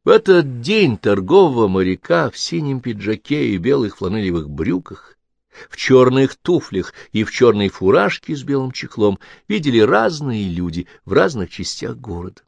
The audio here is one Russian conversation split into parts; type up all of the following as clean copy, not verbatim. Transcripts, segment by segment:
В этот день торгового моряка в синем пиджаке и белых фланелевых брюках, в черных туфлях и в черной фуражке с белым чехлом видели разные люди в разных частях города.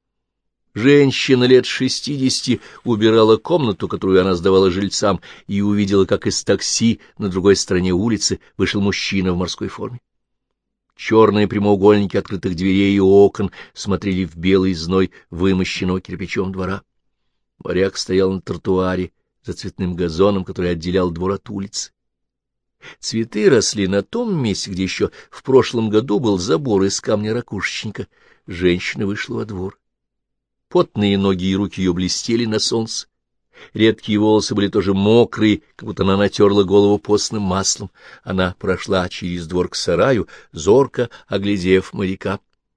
Женщина лет 60 убирала комнату, которую она сдавала жильцам, и увидела, как из такси на другой стороне улицы вышел мужчина в морской форме. Черные прямоугольники открытых дверей и окон смотрели в белый зной вымощенного кирпичом двора. Моряк стоял на тротуаре за цветным газоном, который отделял двор от улицы. Цветы росли на том месте, где еще в прошлом году был забор из камня ракушечника. Женщина вышла во двор. Потные ноги и руки ее блестели на солнце. Редкие волосы были тоже мокрые, как будто она натерла голову постным маслом. Она прошла через двор к сараю, зорко оглядев моряка.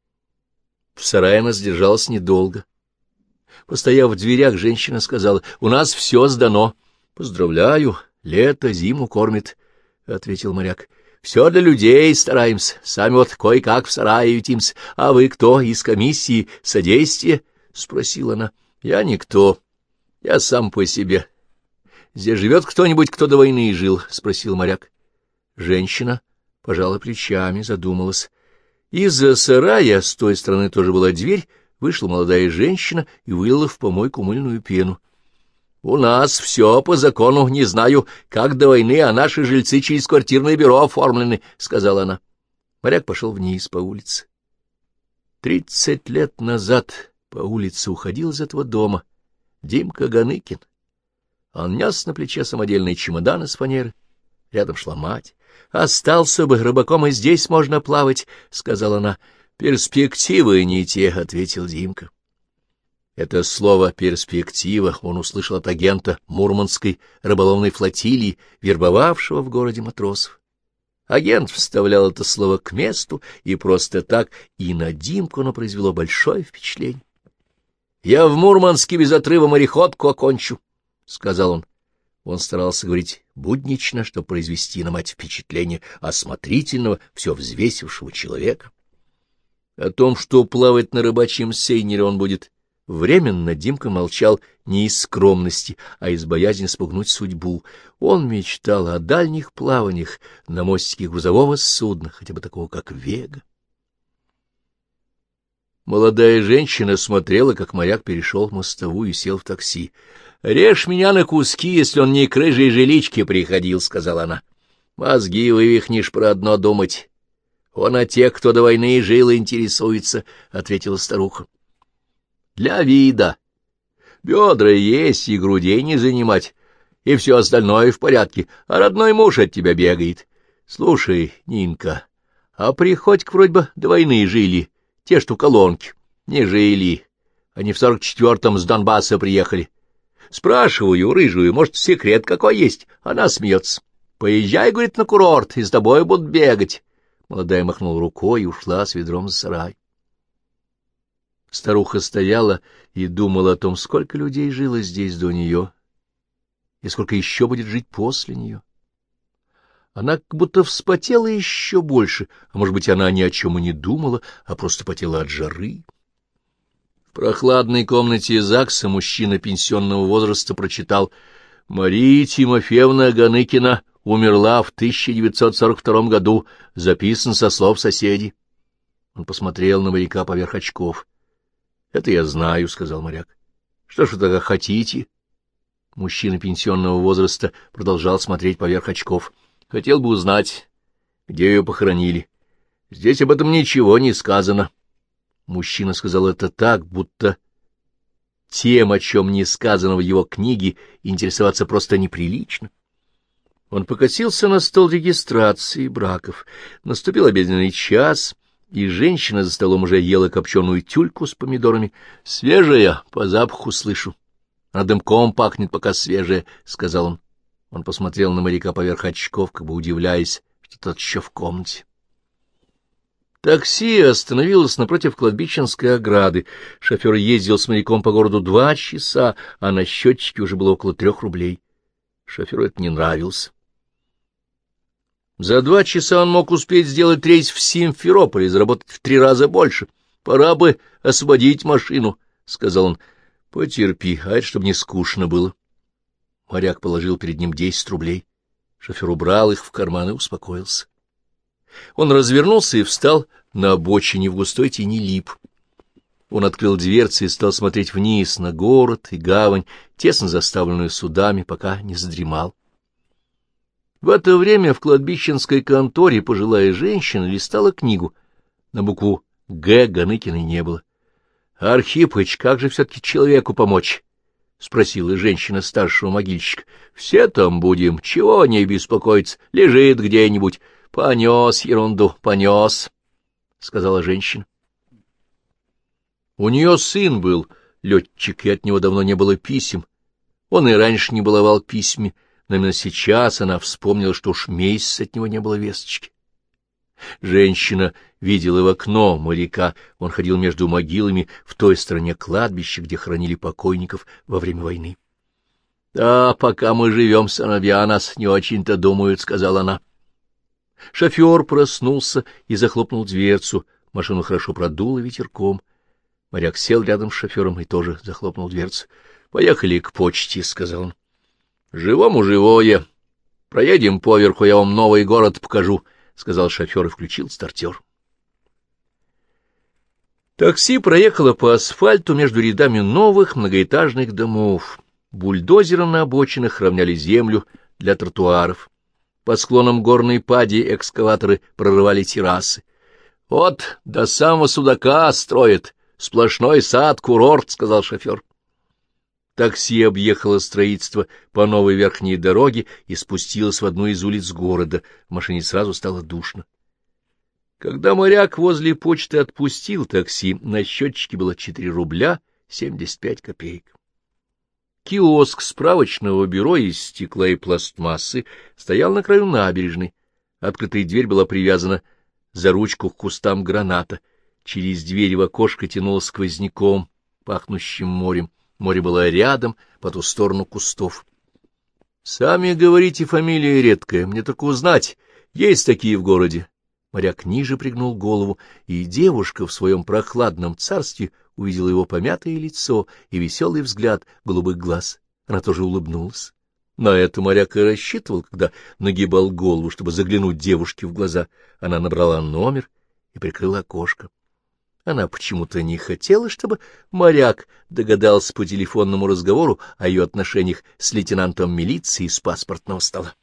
В сарае она задержалась недолго. Постояв в дверях, женщина сказала: «У нас все сдано». «Поздравляю, лето зиму кормит», — ответил моряк. «Все для людей стараемся, сами вот кое-как в сарае ютимся. А вы кто, из комиссии содействия?» — спросила она. «Я никто, я сам по себе». «Здесь живет кто-нибудь, кто до войны жил?» — спросил моряк. Женщина пожала плечами, задумалась. Из-за сарая с той стороны тоже была дверь. Вышла молодая женщина и вылила в помойку мыльную пену. «У нас все по закону, не знаю, как до войны, а наши жильцы через квартирное бюро оформлены», — сказала она. Моряк пошел вниз по улице. 30 лет назад по улице уходил из этого дома Димка Ганыкин. Он нес на плече самодельный чемодан из фанеры. Рядом шла мать. «Остался бы рыбаком, и здесь можно плавать», — сказала она. «Перспективы не те», — ответил Димка. Это слово «перспектива» он услышал от агента Мурманской рыболовной флотилии, вербовавшего в городе матросов. Агент вставлял это слово к месту и просто так, и на Димку оно произвело большое впечатление. «Я в Мурманске без отрыва мореходку окончу», — сказал он. Он старался говорить буднично, чтобы произвести на мать впечатление осмотрительного, все взвесившего человека. О том, что плавать на рыбачьем сейнере он будет временно, Димка молчал не из скромности, а из боязни спугнуть судьбу. Он мечтал о дальних плаваниях на мостике грузового судна, хотя бы такого, как «Вега». Молодая женщина смотрела, как моряк перешел мостовую и сел в такси. «Режь меня на куски, если он не к рыжей жиличке приходил», — сказала она. «Мозги вывихнешь про одно думать. Он о тех, кто до войны жил, интересуется», — ответила старуха. «Для вида. Бедра есть и грудей не занимать, и все остальное в порядке, а родной муж от тебя бегает. Слушай, Нинка, а Приходько вроде бы до войны жили, те, что колонки. Не жили. Они в 44-м с Донбасса приехали. Спрашиваю рыжую, может, секрет какой есть? Она смеется. Поезжай, говорит, на курорт, и с тобой будут бегать». Молодая махнула рукой и ушла с ведром за сарай. Старуха стояла и думала о том, сколько людей жило здесь до нее, и сколько еще будет жить после нее. Она как будто вспотела еще больше, а может быть, она ни о чем и не думала, а просто потела от жары. В прохладной комнате ЗАГСа мужчина пенсионного возраста прочитал: «Мария Тимофеевна Ганыкина умерла в 1942 году, записан со слов соседей». Он посмотрел на моряка поверх очков. «Это я знаю», — сказал моряк. «Что ж вы тогда хотите?» Мужчина пенсионного возраста продолжал смотреть поверх очков. «Хотел бы узнать, где ее похоронили. Здесь об этом ничего не сказано». Мужчина сказал это так, будто тем, о чем не сказано в его книге, интересоваться просто неприлично. Он покосился на стол регистрации браков. Наступил обеденный час, и женщина за столом уже ела копченую тюльку с помидорами. «Свежая, по запаху слышу. Она дымком пахнет, пока свежая», — сказал он. Он посмотрел на моряка поверх очков, как бы удивляясь, что тот еще в комнате. Такси остановилось напротив кладбищенской ограды. Шофер ездил с моряком по городу 2 часа, а на счетчике уже было около 3 рублей. Шоферу это не нравилось. За 2 часа он мог успеть сделать рейс в Симферополь и заработать в 3 раза больше. «Пора бы освободить машину», — сказал он. Потерпи, а это чтобы не скучно было. Моряк положил перед ним 10 рублей. Шофер убрал их в карман и успокоился. Он развернулся и встал на обочине в густой тени лип. Он открыл дверцы и стал смотреть вниз на город и гавань, тесно заставленную судами, пока не задремал. В это время в кладбищенской конторе пожилая женщина листала книгу. На букву «Г» Ганыкиной не было. — Архипыч, как же все-таки человеку помочь? — спросила женщина старшего могильщика. — Все там будем, чего о ней беспокоиться, лежит где-нибудь. — Понес ерунду, понес, — сказала женщина. У нее сын был летчик, и от него давно не было писем. Он и раньше не баловал письмами, но именно сейчас она вспомнила, что уж месяц от него не было весточки. Женщина видела в окно моряка, он ходил между могилами в той стороне кладбища, где хоронили покойников во время войны. — Да, пока мы живем, сыновья о нас не очень-то думают, — сказала она. Шофер проснулся и захлопнул дверцу, машину хорошо продуло ветерком. Моряк сел рядом с шофером и тоже захлопнул дверцу. — Поехали к почте, — сказал он. — Живому живое. Проедем поверху, я вам новый город покажу, — сказал шофер и включил стартер. Такси проехало по асфальту между рядами новых многоэтажных домов. Бульдозеры на обочинах равняли землю для тротуаров. По склонам горной пади экскаваторы прорывали террасы. — Вот до самого Судака строят. Сплошной сад, курорт, — сказал шофер. Такси объехало строительство по новой верхней дороге и спустилось в одну из улиц города. В машине сразу стало душно. Когда моряк возле почты отпустил такси, на счетчике было 4 рубля 75 копеек. Киоск справочного бюро из стекла и пластмассы стоял на краю набережной. Открытая дверь была привязана за ручку к кустам граната. Через дверь в окошко тянуло сквозняком, пахнущим морем. Море было рядом, по ту сторону кустов. — Сами говорите, фамилия редкая, мне только узнать, есть такие в городе. Моряк ниже пригнул голову, и девушка в своем прохладном царстве увидела его помятое лицо и веселый взгляд голубых глаз. Она тоже улыбнулась. На это моряк и рассчитывал, когда нагибал голову, чтобы заглянуть девушке в глаза. Она набрала номер и прикрыла окошко. Она почему-то не хотела, чтобы моряк догадался по телефонному разговору о ее отношениях с лейтенантом милиции с паспортного стола.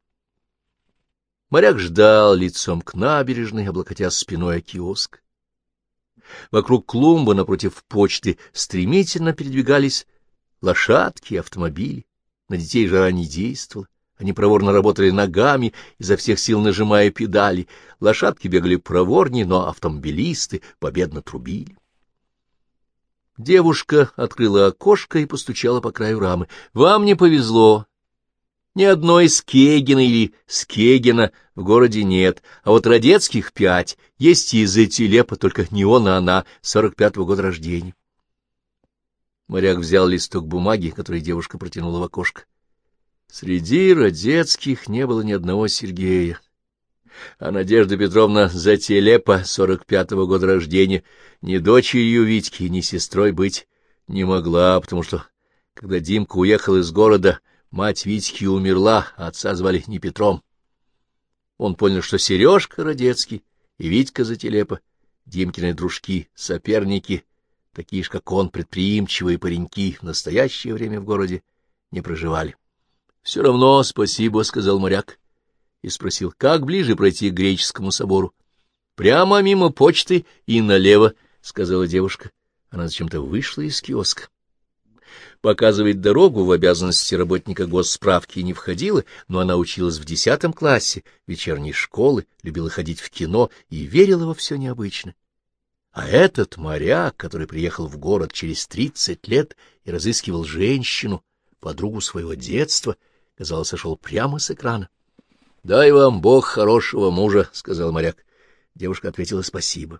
Моряк ждал лицом к набережной, облокотясь спиной о киоск. Вокруг клумбы напротив почты стремительно передвигались лошадки и автомобили. На детей жара не действовала. Они проворно работали ногами, изо всех сил нажимая педали. Лошадки бегали проворнее, но автомобилисты победно трубили. Девушка открыла окошко и постучала по краю рамы. — Вам не повезло. Ни одной Скегина или Скегина в городе нет, а вот Радецких 5, есть и из Этилепа, только не он, а она, 45-го года рождения. Моряк взял листок бумаги, который девушка протянула в окошко. Среди Радецких не было ни одного Сергея. А Надежда Петровна Зателепа, 45-го года рождения, ни дочерью Витьки, ни сестрой быть не могла, потому что, когда Димка уехал из города, мать Витьки умерла, а отца звали не Петром. Он понял, что Сережка Радецкий и Витька Зателепа, Димкины дружки, соперники, такие же, как он, предприимчивые пареньки, в настоящее время в городе не проживали. — Все равно спасибо, — сказал моряк и спросил, как ближе пройти к Греческому собору. — Прямо мимо почты и налево, — сказала девушка. Она зачем-то вышла из киоска. Показывать дорогу в обязанности работника госсправки не входило, но она училась в 10 классе вечерней школы, любила ходить в кино и верила во все необычное. А этот моряк, который приехал в город через 30 лет и разыскивал женщину, подругу своего детства, казалось, сошел прямо с экрана. — Дай вам Бог хорошего мужа, — сказал моряк. Девушка ответила спасибо.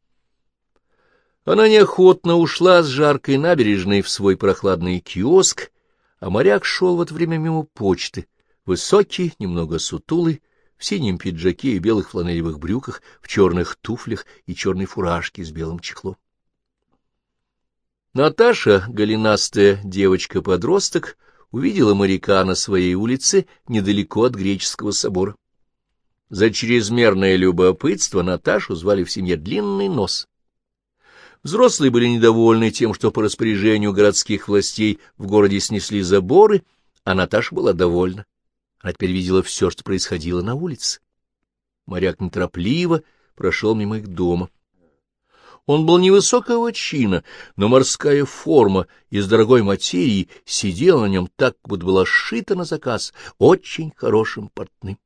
Она неохотно ушла с жаркой набережной в свой прохладный киоск, а моряк шел в это время мимо почты, высокий, немного сутулый, в синем пиджаке и белых фланелевых брюках, в черных туфлях и черной фуражке с белым чехлом. Наташа, голенастая девочка-подросток, увидела моряка на своей улице недалеко от греческого собора. За чрезмерное любопытство Наташу звали в семье Длинный Нос. Взрослые были недовольны тем, что по распоряжению городских властей в городе снесли заборы, а Наташа была довольна. Она теперь видела все, что происходило на улице. Моряк неторопливо прошел мимо их дома. Он был невысокого чина, но морская форма из дорогой материи сидела на нем так, будто была сшита на заказ очень хорошим портным.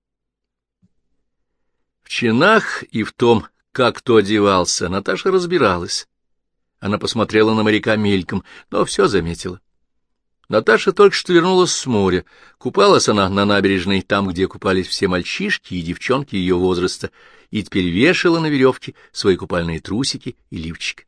В чинах и в том, как кто одевался, Наташа разбиралась. Она посмотрела на моряка мельком, но все заметила. Наташа только что вернулась с моря. Купалась она на набережной, там, где купались все мальчишки и девчонки ее возраста, и теперь вешала на веревке свои купальные трусики и лифчик.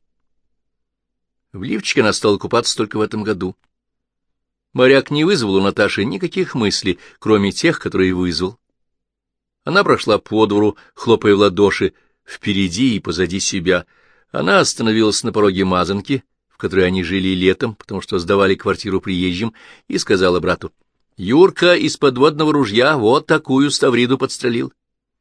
В лифчике она стала купаться только в этом году. Моряк не вызвал у Наташи никаких мыслей, кроме тех, которые вызвал. Она прошла по двору, хлопая в ладоши, впереди и позади себя. Она остановилась на пороге мазанки, в которой они жили летом, потому что сдавали квартиру приезжим, и сказала брату: «Юрка из подводного ружья вот такую ставриду подстрелил».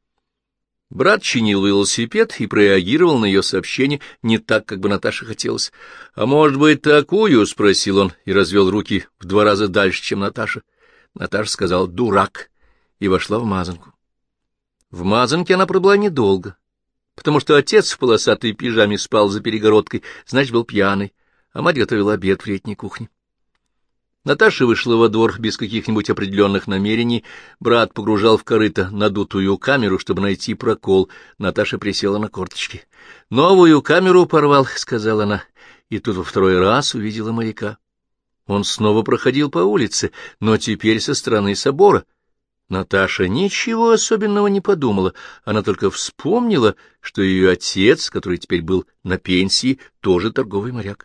Брат чинил велосипед и прореагировал на ее сообщение не так, как бы Наташе хотелось. «А может быть, такую?» — спросил он и развел руки в 2 раза дальше, чем Наташа. Наташа сказала «дурак» и вошла в мазанку. В мазанке она пробыла недолго, потому что отец в полосатой пижаме спал за перегородкой, значит, был пьяный, а мать готовила обед в летней кухне. Наташа вышла во двор без каких-нибудь определенных намерений. Брат погружал в корыто надутую камеру, чтобы найти прокол. Наташа присела на корточки. «Новую камеру порвал», — сказала она, и тут во 2-й раз увидела моряка. Он снова проходил по улице, но теперь со стороны собора. Наташа ничего особенного не подумала, она только вспомнила, что ее отец, который теперь был на пенсии, тоже торговый моряк.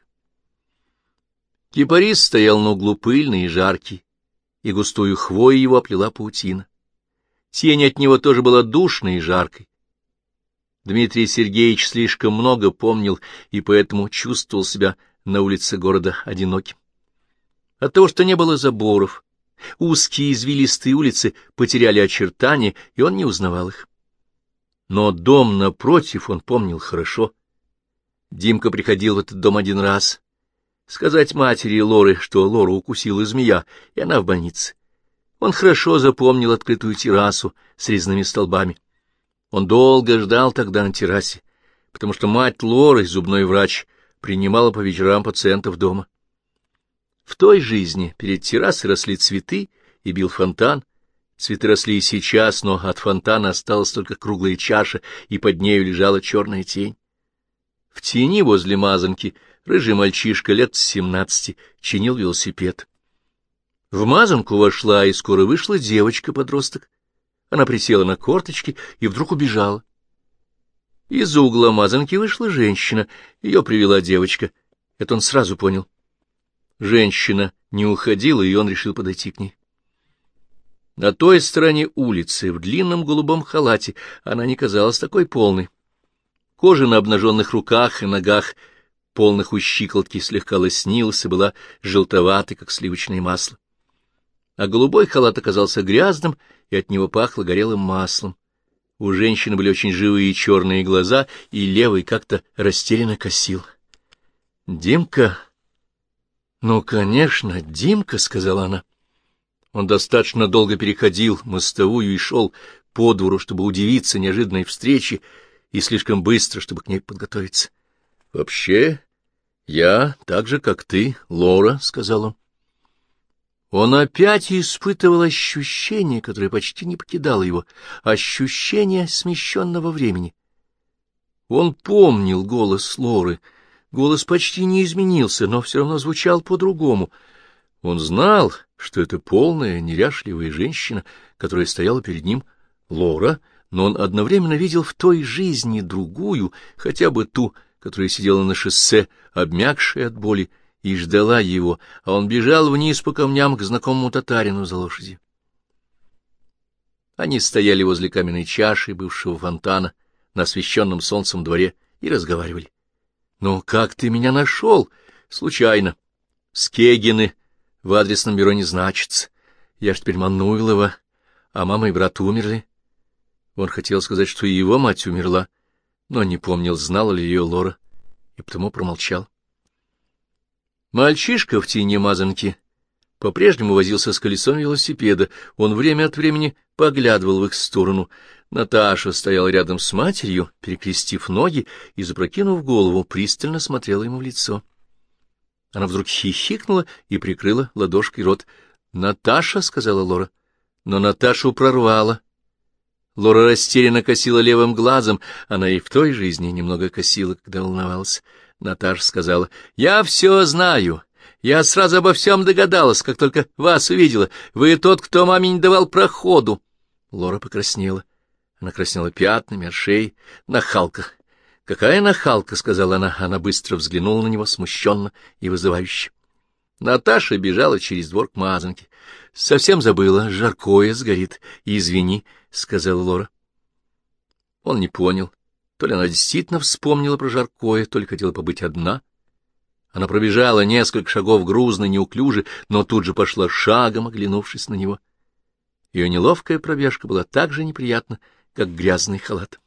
Кипарис стоял на углу пыльный и жаркий, и густую хвою его оплела паутина. Тень от него тоже была душной и жаркой. Дмитрий Сергеевич слишком много помнил и поэтому чувствовал себя на улице города одиноким. От того, что не было заборов, узкие извилистые улицы потеряли очертания, и он не узнавал их. Но дом напротив он помнил хорошо. Димка приходил в этот дом 1 раз. Сказать матери Лоры, что Лору укусила змея, и она в больнице. Он хорошо запомнил открытую террасу с резными столбами. Он долго ждал тогда на террасе, потому что мать Лоры, зубной врач, принимала по вечерам пациентов дома. В той жизни перед террасой росли цветы и бил фонтан. Цветы росли и сейчас, но от фонтана осталась только круглая чаша, и под нею лежала черная тень. В тени возле мазанки рыжий мальчишка лет 17 чинил велосипед. В мазанку вошла и скоро вышла девочка-подросток. Она присела на корточки и вдруг убежала. Из-за угла мазанки вышла женщина, ее привела девочка. Это он сразу понял. Женщина не уходила, и он решил подойти к ней. На той стороне улицы, в длинном голубом халате, она не казалась такой полной. Кожа на обнаженных руках и ногах, полных у щиколотки, слегка лоснилась и была желтоватой, как сливочное масло. А голубой халат оказался грязным, и от него пахло горелым маслом. У женщины были очень живые черные глаза, и левый как-то растерянно косил. — Димка? — Ну, конечно, Димка, — сказала она. Он достаточно долго переходил мостовую и шел по двору, чтобы удивиться неожиданной встрече, и слишком быстро, чтобы к ней подготовиться. — Вообще, я так же, как ты, Лора, — сказал он. Он опять испытывал ощущение, которое почти не покидало его, ощущение смещенного времени. Он помнил голос Лоры. Голос почти не изменился, но все равно звучал по-другому. Он знал, что это полная, неряшливая женщина, которая стояла перед ним, Лора, но он одновременно видел в той жизни другую, хотя бы ту, которая сидела на шоссе, обмякшая от боли, и ждала его, а он бежал вниз по камням к знакомому татарину за лошадью. Они стояли возле каменной чаши бывшего фонтана на освещенном солнцем дворе и разговаривали. — Ну, как ты меня нашел? Случайно. Скегины в адресном бюро не значится. Я ж теперь Мануйлова, а мама и брат умерли. Он хотел сказать, что и его мать умерла, но не помнил, знала ли ее Лора, и потому промолчал. Мальчишка в тени мазанки по-прежнему возился с колесом велосипеда. Он время от времени поглядывал в их сторону. Наташа стояла рядом с матерью, перекрестив ноги и, запрокинув голову, пристально смотрела ему в лицо. Она вдруг хихикнула и прикрыла ладошкой рот. «Наташа», — сказала Лора, но Наташу прорвала. Лора растерянно косила левым глазом, она и в той жизни немного косила, когда волновалась. Наташа сказала: «Я все знаю. Я сразу обо всем догадалась, как только вас увидела. Вы тот, кто маме не давал проходу». Лора покраснела. Она краснела пятнами от шеи. «Нахалка!» «Какая нахалка?» — сказала она. Она быстро взглянула на него, смущенно и вызывающе. Наташа бежала через двор к мазанке. «Совсем забыла, жаркое сгорит. Извини», — сказала Лора. Он не понял. То ли она действительно вспомнила про жаркое, то ли хотела побыть одна. Она пробежала несколько шагов грузно, неуклюже, но тут же пошла шагом, оглянувшись на него. Ее неловкая пробежка была так же неприятна, как грязный халат.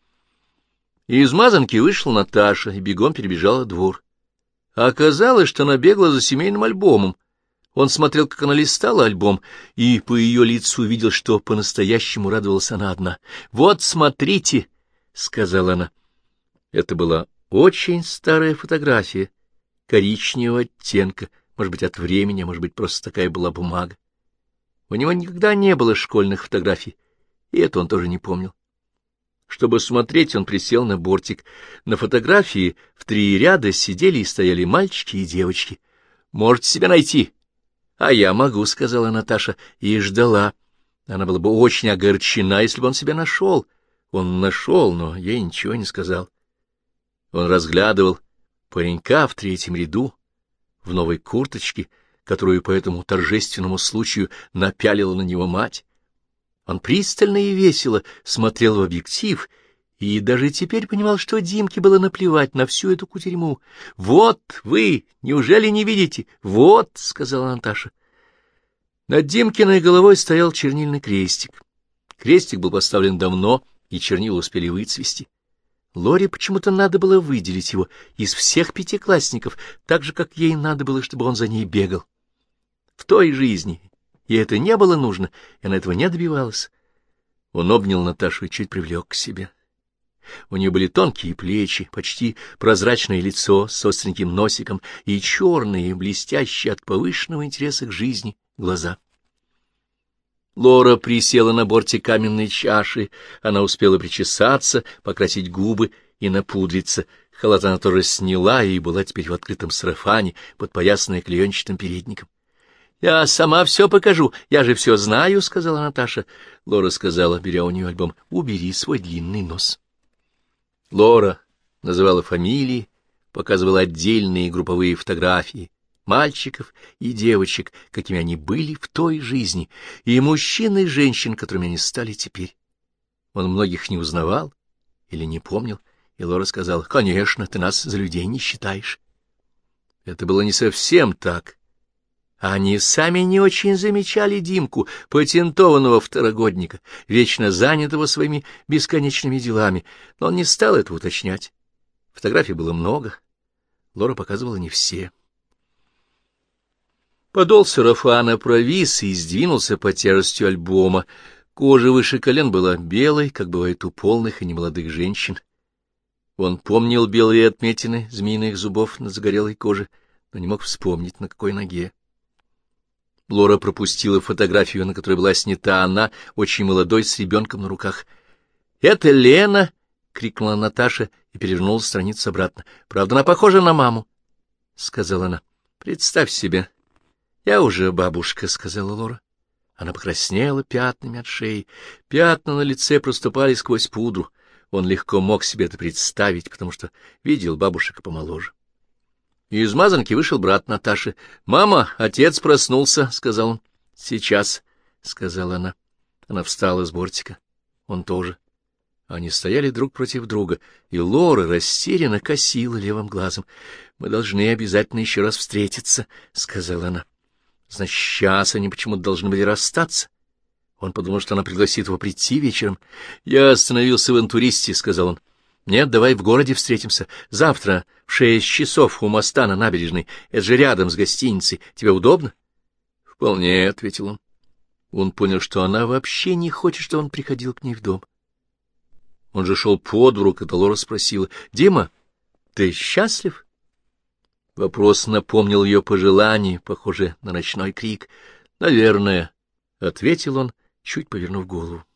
Из мазанки вышла Наташа и бегом перебежала двор. А оказалось, что она бегла за семейным альбомом. Он смотрел, как она листала альбом, и по ее лицу видел, что по-настоящему радовалась она одна. «Вот, смотрите!» — сказала она. Это была очень старая фотография, коричневого оттенка, может быть, от времени, а может быть, просто такая была бумага. У него никогда не было школьных фотографий, и это он тоже не помнил. Чтобы смотреть, он присел на бортик. На фотографии в 3 ряда сидели и стояли мальчики и девочки. «Можете себя найти?» «А я могу», — сказала Наташа, и ждала. Она была бы очень огорчена, если бы он себя нашел. Он нашел, но ей ничего не сказал. Он разглядывал паренька в 3-м ряду, в новой курточке, которую по этому торжественному случаю напялила на него мать. Он пристально и весело смотрел в объектив и даже теперь понимал, что Димке было наплевать на всю эту кутерьму. «Вот вы, неужели не видите? Вот», — сказала Наташа. Над Димкиной головой стоял чернильный крестик. Крестик был поставлен давно, и чернила успели выцвести. Лоре почему-то надо было выделить его из всех 5-классников, так же, как ей надо было, чтобы он за ней бегал. В той жизни ей это не было нужно, и она этого не добивалась. Он обнял Наташу и чуть привлек к себе. У нее были тонкие плечи, почти прозрачное лицо с остреньким носиком и черные, блестящие от повышенного интереса к жизни глаза. Лора присела на борте каменной чаши. Она успела причесаться, покрасить губы и напудриться. Халат она тоже сняла и была теперь в открытом сарафане, подпоясанная клеенчатым передником. — Я сама все покажу, я же все знаю, — сказала Наташа. Лора сказала, беря у нее альбом: — Убери свой длинный нос. Лора называла фамилии, показывала отдельные групповые фотографии мальчиков и девочек, какими они были в той жизни, и мужчин и женщин, которыми они стали теперь. Он многих не узнавал или не помнил, и Лора сказала: — Конечно, ты нас за людей не считаешь. Это было не совсем так. Они сами не очень замечали Димку, патентованного второгодника, вечно занятого своими бесконечными делами, но он не стал этого уточнять. Фотографий было много, Лора показывала не все. Подол сарафана провис и сдвинулся под тяжестью альбома. Кожа выше колен была белой, как бывает у полных и немолодых женщин. Он помнил белые отметины змеиных зубов на загорелой коже, но не мог вспомнить, на какой ноге. Лора пропустила фотографию, на которой была снята она, очень молодой, с ребенком на руках. — Это Лена! — крикнула Наташа и перевернула страницу обратно. — Правда, она похожа на маму, — сказала она. — Представь себе. — Я уже бабушка, — сказала Лора. Она покраснела пятнами от шеи. Пятна на лице проступали сквозь пудру. Он легко мог себе это представить, потому что видел бабушек помоложе. Из мазанки вышел брат Наташи. — Мама, отец проснулся, — сказал он. — Сейчас, — сказала она. Она встала с бортика. Он тоже. Они стояли друг против друга, и Лора растерянно косила левым глазом. — Мы должны обязательно еще раз встретиться, — сказала она. — Значит, сейчас они почему-то должны были расстаться. Он подумал, что она пригласит его прийти вечером. — Я остановился в «Интуристе», — сказал он. — Нет, давай в городе встретимся. Завтра в 6 часов у моста на набережной. Это же рядом с гостиницей. Тебе удобно? — Вполне, — ответил он. Он понял, что она вообще не хочет, чтобы он приходил к ней в дом. Он же шел под руку, когда Лора спросила: — Дима, ты счастлив? Вопрос напомнил ее пожелание, похоже на ночной крик. — Наверное, — ответил он, чуть повернув голову.